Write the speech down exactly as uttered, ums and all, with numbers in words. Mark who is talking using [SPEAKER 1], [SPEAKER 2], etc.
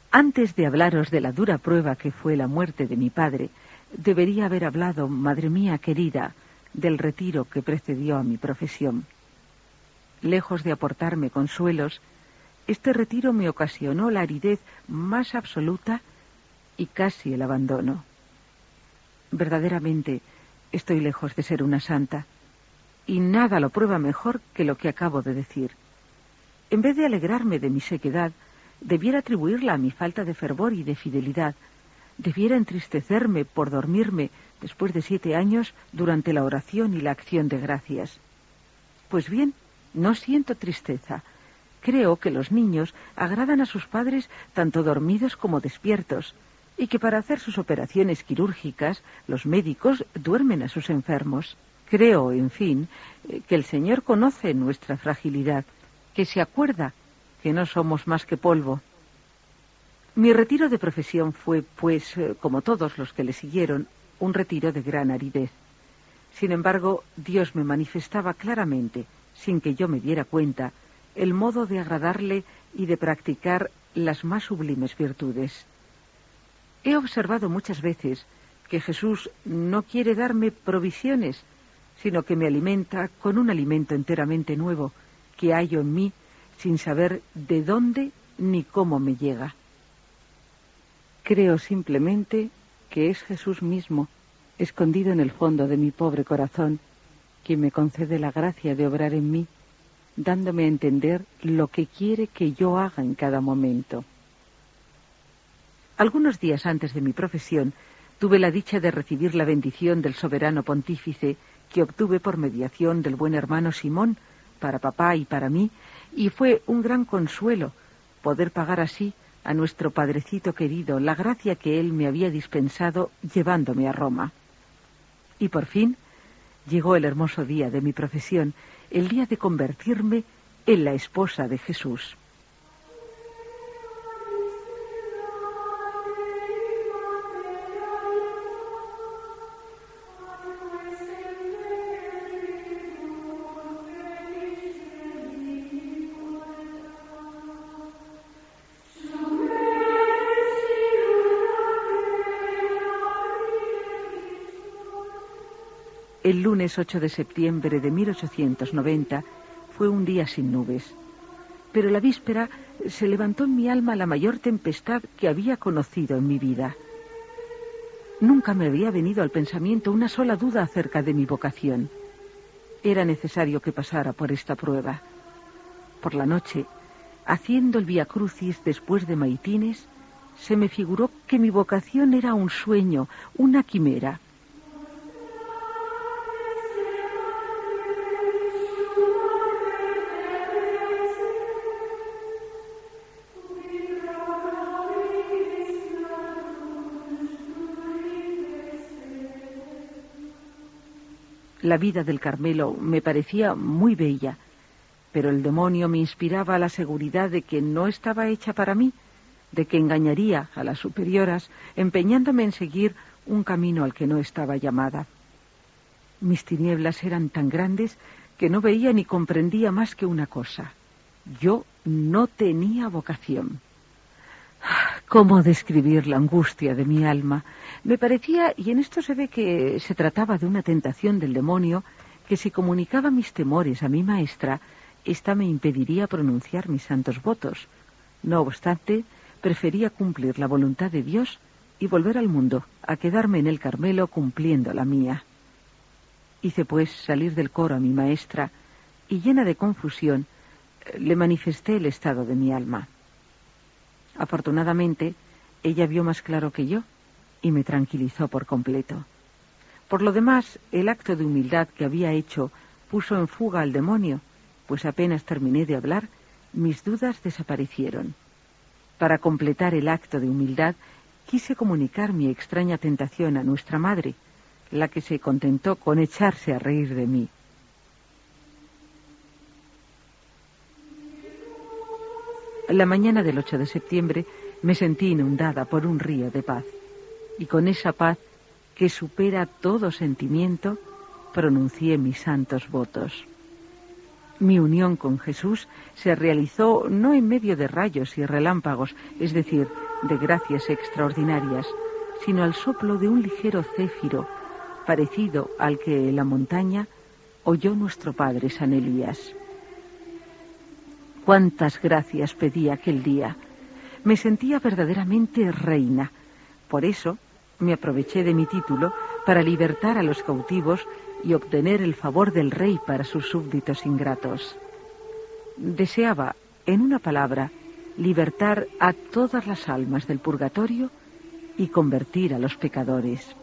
[SPEAKER 1] Antes de hablaros de la dura prueba que fue la muerte de mi padre, debería haber hablado, madre mía querida, del retiro que precedió a mi profesión. Lejos de aportarme consuelos, este retiro me ocasionó la aridez más absoluta y casi el abandono. Verdaderamente, estoy lejos de ser una santa, y nada lo prueba mejor que lo que acabo de decir. En vez de alegrarme de mi sequedad, debiera atribuirla a mi falta de fervor y de fidelidad. Debiera entristecerme por dormirme después de siete años durante la oración y la acción de gracias. Pues bien, no siento tristeza. Creo que los niños agradan a sus padres tanto dormidos como despiertos, y que para hacer sus operaciones quirúrgicas los médicos duermen a sus enfermos. Creo, en fin, que el Señor conoce nuestra fragilidad, que se acuerda que no somos más que polvo. Mi retiro de profesión fue, pues, como todos los que le siguieron, un retiro de gran aridez. Sin embargo, Dios me manifestaba claramente, sin que yo me diera cuenta, el modo de agradarle y de practicar las más sublimes virtudes. He observado muchas veces que Jesús no quiere darme provisiones, sino que me alimenta con un alimento enteramente nuevo, que hallo en mí, sin saber de dónde ni cómo me llega. Creo simplemente que es Jesús mismo, escondido en el fondo de mi pobre corazón, quien me concede la gracia de obrar en mí, dándome a entender lo que quiere que yo haga en cada momento. Algunos días antes de mi profesión, tuve la dicha de recibir la bendición del soberano pontífice que obtuve por mediación del buen hermano Simón, para papá y para mí, y fue un gran consuelo poder pagar así a nuestro padrecito querido la gracia que él me había dispensado llevándome a Roma. Y por fin llegó el hermoso día de mi profesión, el día de convertirme en la esposa de Jesús. El lunes ocho de septiembre de mil ochocientos noventa fue un día sin nubes, pero la víspera se levantó en mi alma la mayor tempestad que había conocido en mi vida. Nunca me había venido al pensamiento una sola duda acerca de mi vocación. Era necesario que pasara por esta prueba. Por la noche, haciendo el Vía Crucis después de maitines, se me figuró que mi vocación era un sueño, una quimera. La vida del Carmelo me parecía muy bella, pero el demonio me inspiraba la seguridad de que no estaba hecha para mí, de que engañaría a las superioras, empeñándome en seguir un camino al que no estaba llamada. Mis tinieblas eran tan grandes que no veía ni comprendía más que una cosa: yo no tenía vocación. ¿Cómo describir la angustia de mi alma? Me parecía, y en esto se ve que se trataba de una tentación del demonio, que si comunicaba mis temores a mi maestra, ésta me impediría pronunciar mis santos votos. No obstante, prefería cumplir la voluntad de Dios y volver al mundo, a quedarme en el Carmelo cumpliendo la mía. Hice pues salir del coro a mi maestra, y llena de confusión, le manifesté el estado de mi alma. Afortunadamente, ella vio más claro que yo y me tranquilizó por completo. Por lo demás, el acto de humildad que había hecho puso en fuga al demonio, pues apenas terminé de hablar, mis dudas desaparecieron. Para completar el acto de humildad, quise comunicar mi extraña tentación a nuestra madre, la que se contentó con echarse a reír de mí. La mañana del ocho de septiembre me sentí inundada por un río de paz, y con esa paz que supera todo sentimiento, pronuncié mis santos votos. Mi unión con Jesús se realizó no en medio de rayos y relámpagos, es decir, de gracias extraordinarias, sino al soplo de un ligero céfiro, parecido al que en la montaña oyó nuestro padre San Elías. Cuántas gracias pedí aquel día. Me sentía verdaderamente reina. Por eso me aproveché de mi título para libertar a los cautivos y obtener el favor del rey para sus súbditos ingratos. Deseaba, en una palabra, libertar a todas las almas del purgatorio y convertir a los pecadores.